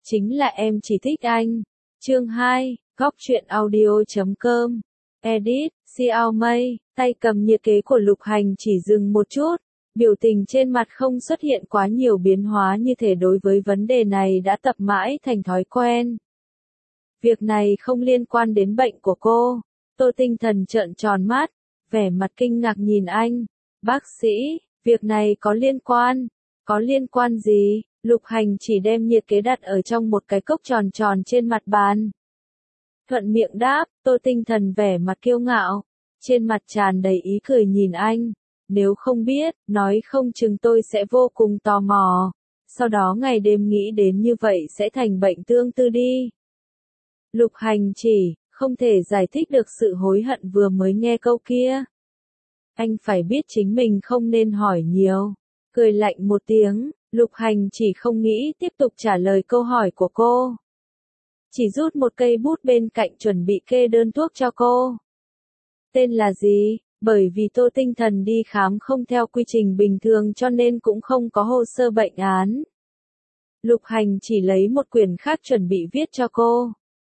Chính là em chỉ thích anh. Chương 2, Góc truyện audio.com. Edit, Xiao Mei, tay cầm nhiệt kế của Lục Hành chỉ dừng một chút. Biểu tình trên mặt không xuất hiện quá nhiều biến hóa như thể đối với vấn đề này đã tập mãi thành thói quen. Việc này không liên quan đến bệnh của cô. Tô Tinh Thần trợn tròn mắt, vẻ mặt kinh ngạc nhìn anh. Bác sĩ, việc này có liên quan. Có liên quan gì? Lục Hành chỉ đem nhiệt kế đặt ở trong một cái cốc tròn tròn trên mặt bàn. Thuận miệng đáp, Tô Tinh Thần vẻ mặt kiêu ngạo. Trên mặt tràn đầy ý cười nhìn anh. Nếu không biết, nói không chừng tôi sẽ vô cùng tò mò. Sau đó ngày đêm nghĩ đến như vậy sẽ thành bệnh tương tư đi. Lục Hành chỉ, không thể giải thích được sự hối hận vừa mới nghe câu kia. Anh phải biết chính mình không nên hỏi nhiều. Cười lạnh một tiếng, Lục Hành chỉ không nghĩ tiếp tục trả lời câu hỏi của cô. Chỉ rút một cây bút bên cạnh chuẩn bị kê đơn thuốc cho cô. Tên là gì? Bởi vì Tô Tinh Thần đi khám không theo quy trình bình thường cho nên cũng không có hồ sơ bệnh án. Lục Hành chỉ lấy một quyển khác chuẩn bị viết cho cô.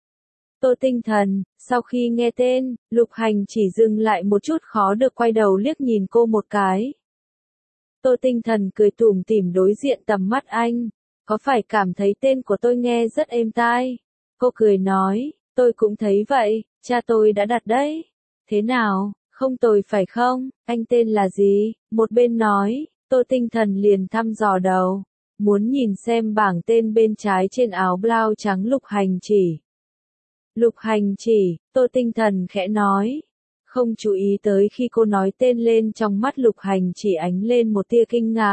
Tô Tinh Thần, sau khi nghe tên, Lục Hành chỉ dừng lại một chút khó được quay đầu liếc nhìn cô một cái. Tô Tinh Thần cười tủm tỉm đối diện tầm mắt anh. Có phải cảm thấy tên của tôi nghe rất êm tai? Cô cười nói, tôi cũng thấy vậy, cha tôi đã đặt đấy. Thế nào, không tồi phải không? Anh tên là gì? Một bên nói, Tô Tinh Thần liền thăm dò đầu. Muốn nhìn xem bảng tên bên trái trên áo blau trắng Lục Hành chỉ. Lục Hành chỉ, Tô Tinh Thần khẽ nói. Không chú ý tới khi cô nói tên lên trong mắt Lục Hành chỉ ánh lên một tia kinh ngạc.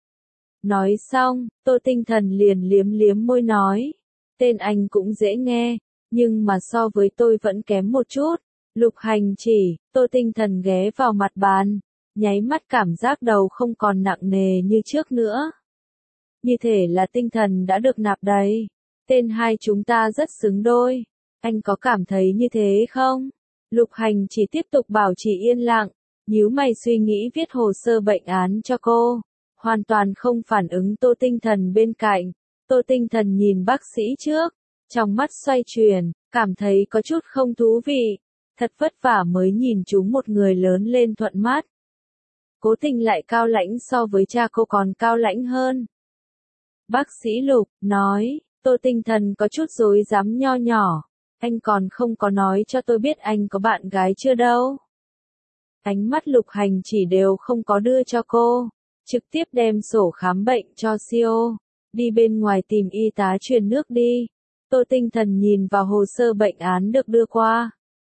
Nói xong, Tô Tinh Thần liền liếm liếm môi nói. Tên anh cũng dễ nghe, nhưng mà so với tôi vẫn kém một chút. Lục Hành chỉ, Tô Tinh Thần ghé vào mặt bàn, nháy mắt cảm giác đầu không còn nặng nề như trước nữa. Như thể là tinh thần đã được nạp đầy. Tên hai chúng ta rất xứng đôi. Anh có cảm thấy như thế không? Lục Hành chỉ tiếp tục bảo trì yên lặng, nhíu mày suy nghĩ viết hồ sơ bệnh án cho cô. Hoàn toàn không phản ứng Tô Tinh Thần bên cạnh. Tô Tinh Thần nhìn bác sĩ trước, trong mắt xoay chuyển, cảm thấy có chút không thú vị. Thật vất vả mới nhìn chúng một người lớn lên thuận mắt. Cố Tình lại cao lãnh so với cha cô còn cao lãnh hơn. Bác sĩ Lục, nói, Tô Tinh Thần có chút rối rắm nho nhỏ. Anh còn không có nói cho tôi biết anh có bạn gái chưa đâu. Ánh mắt Lục Hành chỉ đều không có đưa cho cô. Trực tiếp đem sổ khám bệnh cho Sio. Đi bên ngoài tìm y tá truyền nước đi. Tô Tinh Thần nhìn vào hồ sơ bệnh án được đưa qua.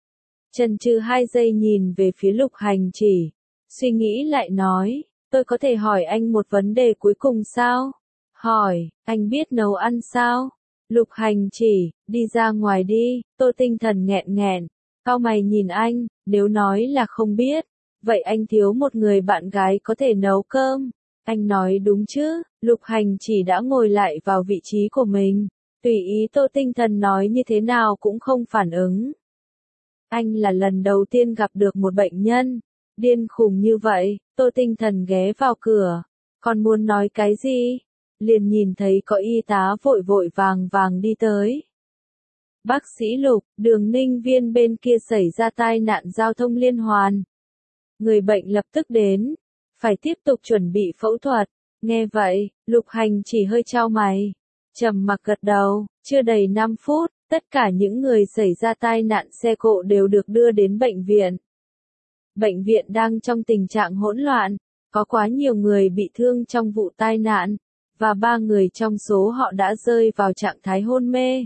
Chần chừ 2 giây nhìn về phía Lục Hành chỉ. Suy nghĩ lại nói, tôi có thể hỏi anh một vấn đề cuối cùng sao? Hỏi, anh biết nấu ăn sao? Lục Hành chỉ, đi ra ngoài đi. Tô Tinh Thần nghẹn nghẹn, cau mày nhìn anh, nếu nói là không biết, vậy anh thiếu một người bạn gái có thể nấu cơm. Anh nói đúng chứ? Lục Hành chỉ đã ngồi lại vào vị trí của mình, tùy ý Tô Tinh Thần nói như thế nào cũng không phản ứng. Anh là lần đầu tiên gặp được một bệnh nhân điên khùng như vậy. Tô Tinh Thần ghé vào cửa, còn muốn nói cái gì? Liền nhìn thấy có y tá vội vội vàng vàng đi tới. Bác sĩ Lục, Đường Ninh Viên bên kia xảy ra tai nạn giao thông liên hoàn. Người bệnh lập tức đến, phải tiếp tục chuẩn bị phẫu thuật. Nghe vậy, Lục Hành chỉ hơi chau mày, trầm mặc gật đầu. Chưa đầy 5 phút, tất cả những người xảy ra tai nạn xe cộ đều được đưa đến bệnh viện. Bệnh viện đang trong tình trạng hỗn loạn, có quá nhiều người bị thương trong vụ tai nạn, và 3 người trong số họ đã rơi vào trạng thái hôn mê.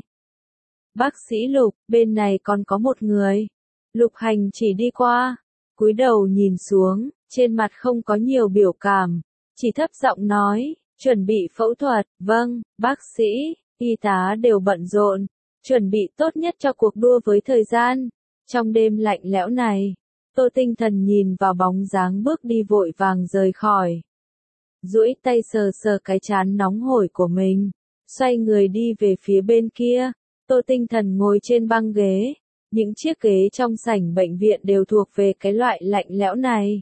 Bác sĩ Lục, bên này còn có một người. Lục Hành chỉ đi qua, cúi đầu nhìn xuống, trên mặt không có nhiều biểu cảm, chỉ thấp giọng nói, chuẩn bị phẫu thuật. Vâng, bác sĩ, y tá đều bận rộn, chuẩn bị tốt nhất cho cuộc đua với thời gian. Trong đêm lạnh lẽo này, Tô Tinh Thần nhìn vào bóng dáng bước đi vội vàng rời khỏi. Duỗi tay sờ sờ cái trán nóng hổi của mình, xoay người đi về phía bên kia. Tô Tinh Thần ngồi trên băng ghế, những chiếc ghế trong sảnh bệnh viện đều thuộc về cái loại lạnh lẽo này.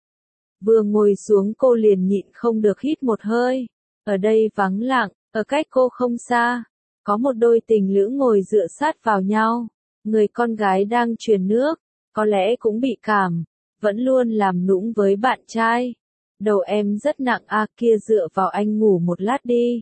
Vừa ngồi xuống cô liền nhịn không được hít một hơi. Ở đây vắng lặng, ở cách cô không xa, Có một đôi tình lữ ngồi dựa sát vào nhau. Người con gái đang truyền nước, có lẽ cũng bị cảm, vẫn luôn làm nũng với bạn trai. Đầu em rất nặng à, kia dựa vào anh ngủ một lát đi.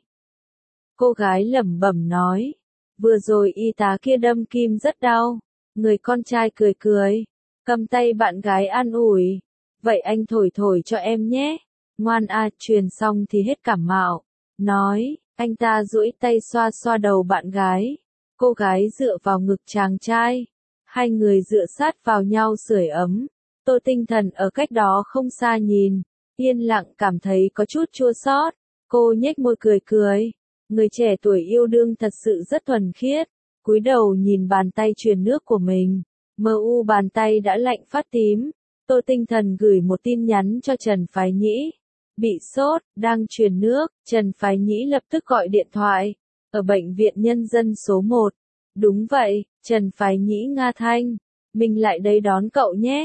Cô gái lẩm bẩm nói. Vừa rồi y tá kia đâm kim rất đau. Người con trai cười cười, cầm tay bạn gái an ủi. Vậy anh thổi thổi cho em nhé. Ngoan à, truyền xong thì hết cảm mạo. Nói, anh ta duỗi tay xoa xoa đầu bạn gái. Cô gái dựa vào ngực chàng trai. Hai người dựa sát vào nhau sưởi ấm. Tô Tinh Thần ở cách đó không xa nhìn, yên lặng cảm thấy có chút chua xót. Cô nhếch môi cười cười. Người trẻ tuổi yêu đương thật sự rất thuần khiết. Cúi đầu nhìn bàn tay truyền nước của mình. Mờ u bàn tay đã lạnh phát tím. Tô Tinh Thần gửi một tin nhắn cho Trần Phái Nhĩ. Bị sốt, đang truyền nước. Trần Phái Nhĩ lập tức gọi điện thoại. Ở bệnh viện nhân dân số 1. Đúng vậy, Trần Phái Nhĩ Nga Thanh. Mình lại đây đón cậu nhé.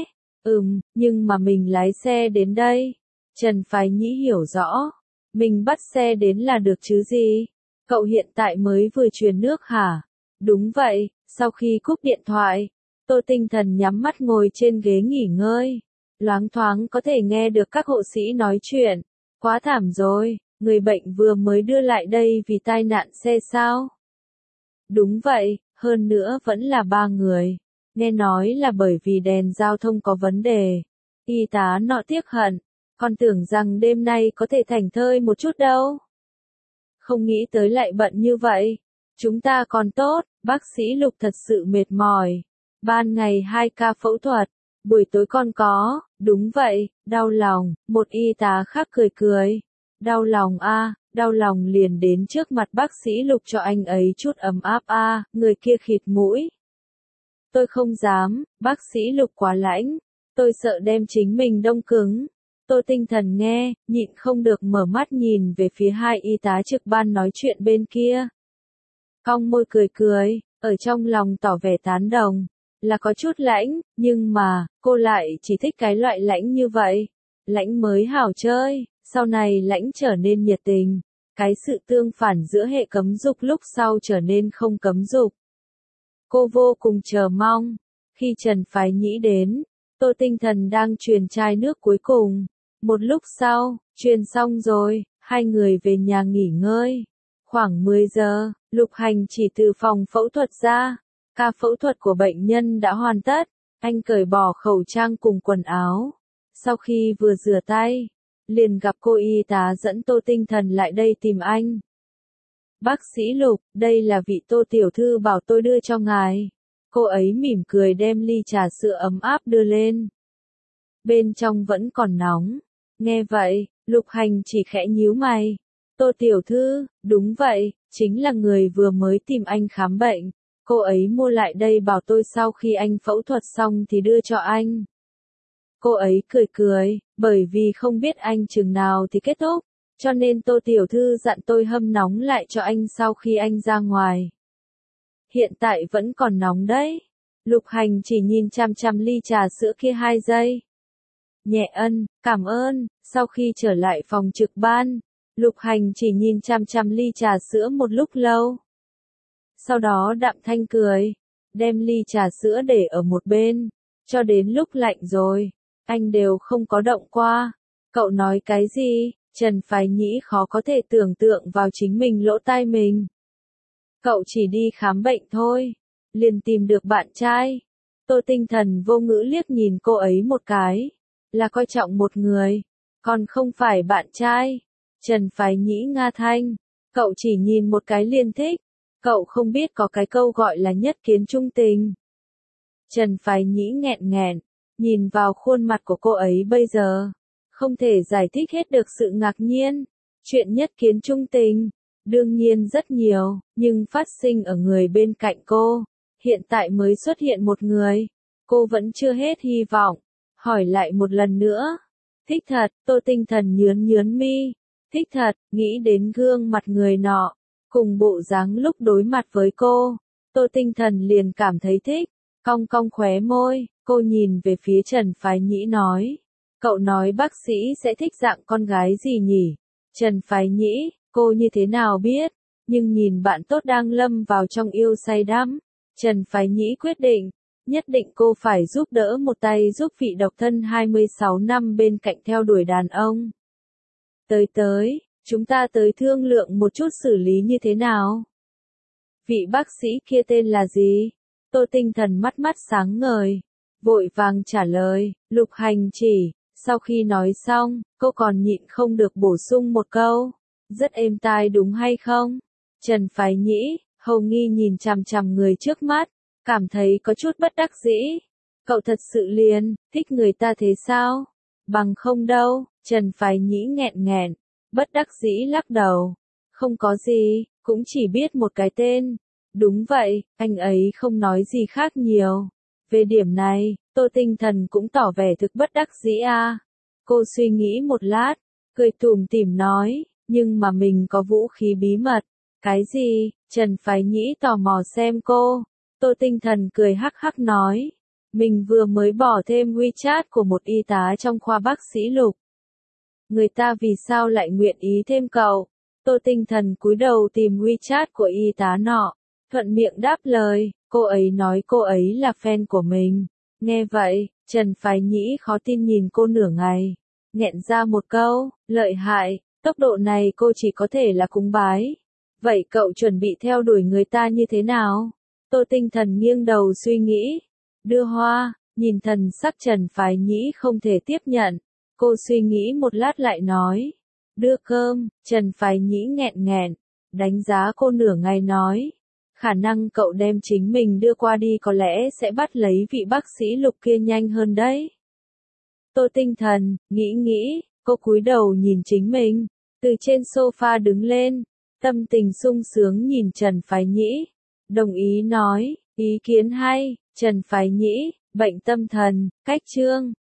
Nhưng mà mình lái xe đến đây. Trần Phái Nhĩ hiểu rõ. Mình bắt xe đến là được chứ gì. Cậu hiện tại mới vừa truyền nước hả? Đúng vậy, sau khi cúp điện thoại, Tô Tinh Thần nhắm mắt ngồi trên ghế nghỉ ngơi. Loáng thoáng có thể nghe được các hộ sĩ nói chuyện. Quá thảm rồi, người bệnh vừa mới đưa lại đây vì tai nạn xe sao? Đúng vậy, hơn nữa vẫn là 3 người. Nghe nói là bởi vì đèn giao thông có vấn đề. Y tá nọ tiếc hận, còn tưởng rằng đêm nay có thể thảnh thơi một chút đâu. Không nghĩ tới lại bận như vậy. Chúng ta còn tốt, bác sĩ Lục thật sự mệt mỏi. Ban ngày 2 ca phẫu thuật, buổi tối còn có, đúng vậy, đau lòng, một y tá khác cười cười. Đau lòng a, đau lòng liền đến trước mặt bác sĩ Lục cho anh ấy chút ấm áp a, người kia khịt mũi. Tôi không dám, bác sĩ Lục quá lãnh, tôi sợ đem chính mình đông cứng. Tô Tinh Thần nghe, nhịn không được mở mắt nhìn về phía hai y tá trực ban nói chuyện bên kia. Cong môi cười cười, ở trong lòng tỏ vẻ tán đồng, là có chút lãnh, nhưng mà, cô lại chỉ thích cái loại lãnh như vậy. Lãnh mới hảo chơi, sau này lãnh trở nên nhiệt tình. Cái sự tương phản giữa hệ cấm dục lúc sau trở nên không cấm dục. Cô vô cùng chờ mong. Khi Trần Phái Nhĩ đến, Tô Tinh Thần đang truyền chai nước cuối cùng. Một lúc sau, truyền xong rồi, hai người về nhà nghỉ ngơi. Khoảng 10 giờ, Lục Hành chỉ từ phòng phẫu thuật ra. Ca phẫu thuật của bệnh nhân đã hoàn tất. Anh cởi bỏ khẩu trang cùng quần áo. Sau khi vừa rửa tay, liền gặp cô y tá dẫn Tô Tinh Thần lại đây tìm anh. Bác sĩ Lục, đây là vị Tô tiểu thư bảo tôi đưa cho ngài. Cô ấy mỉm cười đem ly trà sữa ấm áp đưa lên. Bên trong vẫn còn nóng. Nghe vậy, Lục Hành chỉ khẽ nhíu mày. Tô tiểu thư, đúng vậy, chính là người vừa mới tìm anh khám bệnh. Cô ấy mua lại đây bảo tôi sau khi anh phẫu thuật xong thì đưa cho anh. Cô ấy cười cười, bởi vì không biết anh chừng nào thì kết thúc, cho nên Tô tiểu thư dặn tôi hâm nóng lại cho anh sau khi anh ra ngoài. Hiện tại vẫn còn nóng đấy. Lục Hành chỉ nhìn chằm chằm ly trà sữa kia 2 giây. Nhẹ ân, cảm ơn. Sau khi trở lại phòng trực ban, Lục Hành chỉ nhìn chằm chằm ly trà sữa một lúc lâu. Sau đó đạm thanh cười, đem ly trà sữa để ở một bên, cho đến lúc lạnh rồi, anh đều không có động qua. Cậu nói cái gì? Trần Phái Nhĩ khó có thể tưởng tượng vào chính mình lỗ tai mình. Cậu chỉ đi khám bệnh thôi, liền tìm được bạn trai. Tô Tinh Thần vô ngữ liếc nhìn cô ấy một cái, là coi trọng một người, còn không phải bạn trai. Trần Phái Nhĩ Nga Thanh, cậu chỉ nhìn một cái liền thích, cậu không biết có cái câu gọi là nhất kiến trung tình. Trần Phái Nhĩ nghẹn nghẹn, nhìn vào khuôn mặt của cô ấy bây giờ, không thể giải thích hết được sự ngạc nhiên. Chuyện nhất kiến trung tình, đương nhiên rất nhiều, nhưng phát sinh ở người bên cạnh cô. Hiện tại mới xuất hiện một người, cô vẫn chưa hết hy vọng. Hỏi lại một lần nữa. Thích thật, Tô Tinh Thần nhướn nhướn mi. Thích thật, nghĩ đến gương mặt người nọ, cùng bộ dáng lúc đối mặt với cô. Tô Tinh Thần liền cảm thấy thích, cong cong khóe môi, cô nhìn về phía Trần Phái Nhĩ nói. Cậu nói bác sĩ sẽ thích dạng con gái gì nhỉ? Trần Phái Nhĩ, cô như thế nào biết? nhưng nhìn bạn tốt đang lâm vào trong yêu say đắm, Trần Phái Nhĩ quyết định, nhất định cô phải giúp đỡ một tay giúp vị độc thân 26 năm bên cạnh theo đuổi đàn ông. Tới, chúng ta tới thương lượng một chút xử lý như thế nào. Vị bác sĩ kia tên là gì? Tô Tinh Thần mắt sáng ngời, vội vàng trả lời, Lục Hành Chỉ. Sau khi nói xong, cô còn nhịn không được bổ sung một câu, rất êm tai đúng hay không? Trần Phái Nhĩ, hầu nghi nhìn chằm chằm người trước mắt, cảm thấy có chút bất đắc dĩ. Cậu thật sự liền, thích người ta thế sao? Bằng không đâu, Trần Phái Nhĩ nghẹn, bất đắc dĩ lắc đầu. Không có gì, cũng chỉ biết một cái tên. Đúng vậy, anh ấy không nói gì khác nhiều. Về điểm này, Tô Tinh Thần cũng tỏ vẻ thực bất đắc dĩ à. Cô suy nghĩ một lát, cười tủm tỉm nói, nhưng mà mình có vũ khí bí mật. Cái gì? Trần Phái Nhĩ tò mò xem cô. Tô Tinh Thần cười hắc hắc nói, mình vừa mới bỏ thêm WeChat của một y tá trong khoa bác sĩ Lục. Người ta vì sao lại nguyện ý thêm cậu? Tô Tinh Thần cúi đầu tìm WeChat của y tá nọ, thuận miệng đáp lời, cô ấy nói cô ấy là fan của mình. Nghe vậy, Trần Phái Nhĩ khó tin nhìn cô nửa ngày, nghẹn ra một câu, lợi hại, tốc độ này cô chỉ có thể là cúng bái. Vậy cậu chuẩn bị theo đuổi người ta như thế nào? Tô Tinh Thần nghiêng đầu suy nghĩ, đưa hoa, nhìn thần sắc Trần Phái Nhĩ không thể tiếp nhận. Cô suy nghĩ một lát lại nói, đưa cơm. Trần Phái Nhĩ nghẹn, đánh giá cô nửa ngày nói, khả năng cậu đem chính mình đưa qua đi có lẽ sẽ bắt lấy vị bác sĩ Lục kia nhanh hơn đấy. Tô Tinh Thần, nghĩ, cô cúi đầu nhìn chính mình, từ trên sofa đứng lên, tâm tình sung sướng nhìn Trần Phái Nhĩ, đồng ý nói, ý kiến hay. Trần Phái Nhĩ, bệnh tâm thần, cách chương.